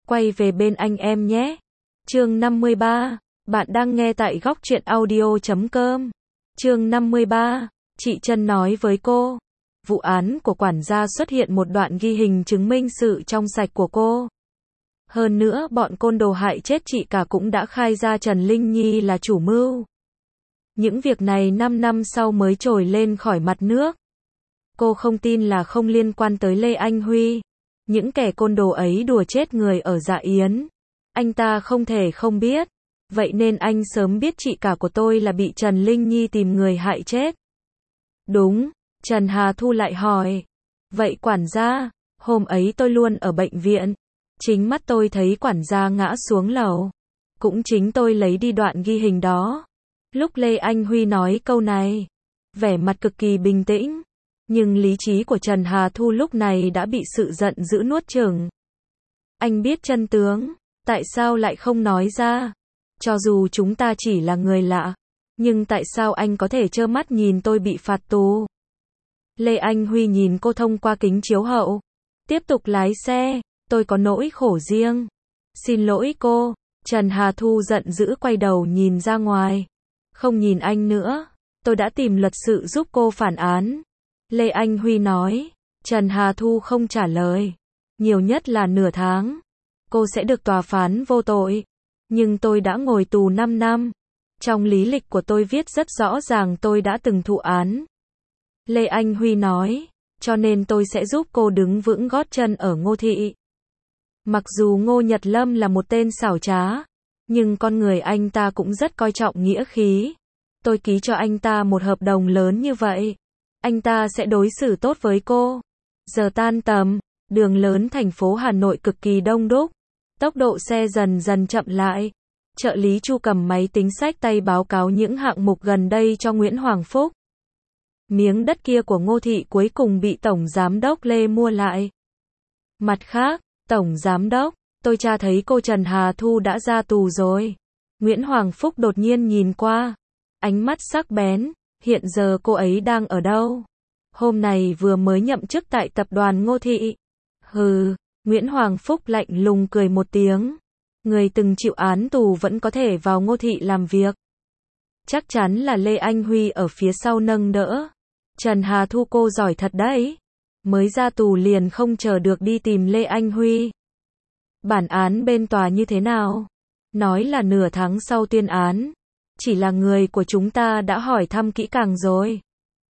quay về bên anh em nhé. Chương 53, bạn đang nghe tại góc truyện audio.com. Chương 53, chị Trân nói với cô. Vụ án của quản gia xuất hiện một đoạn ghi hình chứng minh sự trong sạch của cô. Hơn nữa bọn côn đồ hại chết chị cả cũng đã khai ra Trần Linh Nhi là chủ mưu. Những việc này 5 năm sau mới trồi lên khỏi mặt nước. Cô không tin là không liên quan tới Lê Anh Huy. Những kẻ côn đồ ấy đùa chết người ở Dạ Yến. Anh ta không thể không biết. Vậy nên anh sớm biết chị cả của tôi là bị Trần Linh Nhi tìm người hại chết. Đúng, Trần Hà Thu lại hỏi. Vậy quản gia, hôm ấy tôi luôn ở bệnh viện. Chính mắt tôi thấy quản gia ngã xuống lầu. Cũng chính tôi lấy đi đoạn ghi hình đó. Lúc Lê Anh Huy nói câu này, vẻ mặt cực kỳ bình tĩnh. Nhưng lý trí của Trần Hà Thu lúc này đã bị sự giận dữ nuốt chửng. Anh biết chân tướng, tại sao lại không nói ra? Cho dù chúng ta chỉ là người lạ, nhưng tại sao anh có thể trơ mắt nhìn tôi bị phạt tù? Lê Anh Huy nhìn cô thông qua kính chiếu hậu. Tiếp tục lái xe, tôi có nỗi khổ riêng. Xin lỗi cô. Trần Hà Thu giận dữ quay đầu nhìn ra ngoài. Không nhìn anh nữa, tôi đã tìm luật sư giúp cô phản án. Lê Anh Huy nói. Trần Hà Thu không trả lời. Nhiều nhất là nửa tháng. Cô sẽ được tòa phán vô tội. Nhưng tôi đã ngồi tù 5 năm. Trong lý lịch của tôi viết rất rõ ràng tôi đã từng thụ án. Lê Anh Huy nói. Cho nên tôi sẽ giúp cô đứng vững gót chân ở Ngô Thị. Mặc dù Ngô Nhật Lâm là một tên xảo trá, nhưng con người anh ta cũng rất coi trọng nghĩa khí. Tôi ký cho anh ta một hợp đồng lớn như vậy. Anh ta sẽ đối xử tốt với cô. Giờ tan tầm, đường lớn thành phố Hà Nội cực kỳ đông đúc. Tốc độ xe dần dần chậm lại. Trợ lý Chu cầm máy tính xách tay báo cáo những hạng mục gần đây cho Nguyễn Hoàng Phúc. Miếng đất kia của Ngô Thị cuối cùng bị Tổng Giám đốc Lê mua lại. Mặt khác, Tổng Giám đốc, tôi tra thấy cô Trần Hà Thu đã ra tù rồi. Nguyễn Hoàng Phúc đột nhiên nhìn qua. Ánh mắt sắc bén. Hiện giờ cô ấy đang ở đâu? Hôm nay vừa mới nhậm chức tại tập đoàn Ngô Thị. Hừ, Nguyễn Hoàng Phúc lạnh lùng cười một tiếng. Người từng chịu án tù vẫn có thể vào Ngô Thị làm việc. Chắc chắn là Lê Anh Huy ở phía sau nâng đỡ. Trần Hà Thu cô giỏi thật đấy. Mới ra tù liền không chờ được đi tìm Lê Anh Huy. Bản án bên tòa như thế nào? Nói là nửa tháng sau tuyên án. Chỉ là người của chúng ta đã hỏi thăm kỹ càng rồi.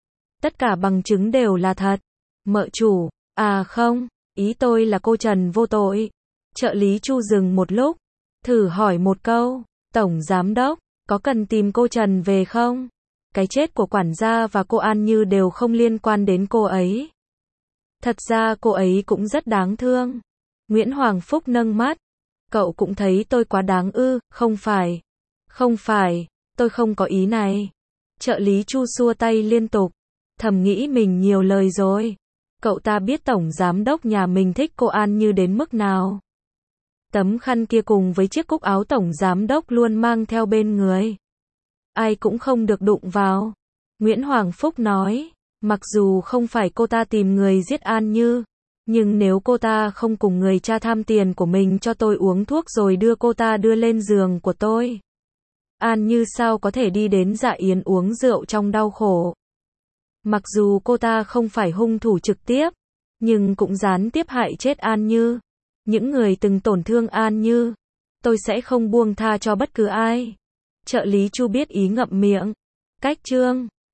Tất cả bằng chứng đều là thật. Mợ chủ, à không, ý tôi là cô Trần vô tội. Trợ lý Chu dừng một lúc. Thử hỏi một câu, Tổng Giám đốc, có cần tìm cô Trần về không? Cái chết của quản gia và cô An Như đều không liên quan đến cô ấy. Thật ra cô ấy cũng rất đáng thương. Nguyễn Hoàng Phúc nâng mắt. Cậu cũng thấy tôi quá đáng ư? Không phải. Không phải, tôi không có ý này. Trợ lý Chu xua tay liên tục. Thầm nghĩ mình nhiều lời rồi. Cậu ta biết Tổng Giám đốc nhà mình thích cô An Như đến mức nào. Tấm khăn kia cùng với chiếc cúc áo Tổng Giám đốc luôn mang theo bên người. Ai cũng không được đụng vào. Nguyễn Hoàng Phúc nói. Mặc dù không phải cô ta tìm người giết An Như, nhưng nếu cô ta không cùng người cha tham tiền của mình cho tôi uống thuốc rồi đưa cô ta đưa lên giường của tôi, An Như sao có thể đi đến Dạ Yến uống rượu trong đau khổ. Mặc dù cô ta không phải hung thủ trực tiếp, nhưng cũng gián tiếp hại chết An Như. Những người từng tổn thương An Như, tôi sẽ không buông tha cho bất cứ ai. Trợ lý Chu biết ý ngậm miệng. Cách chương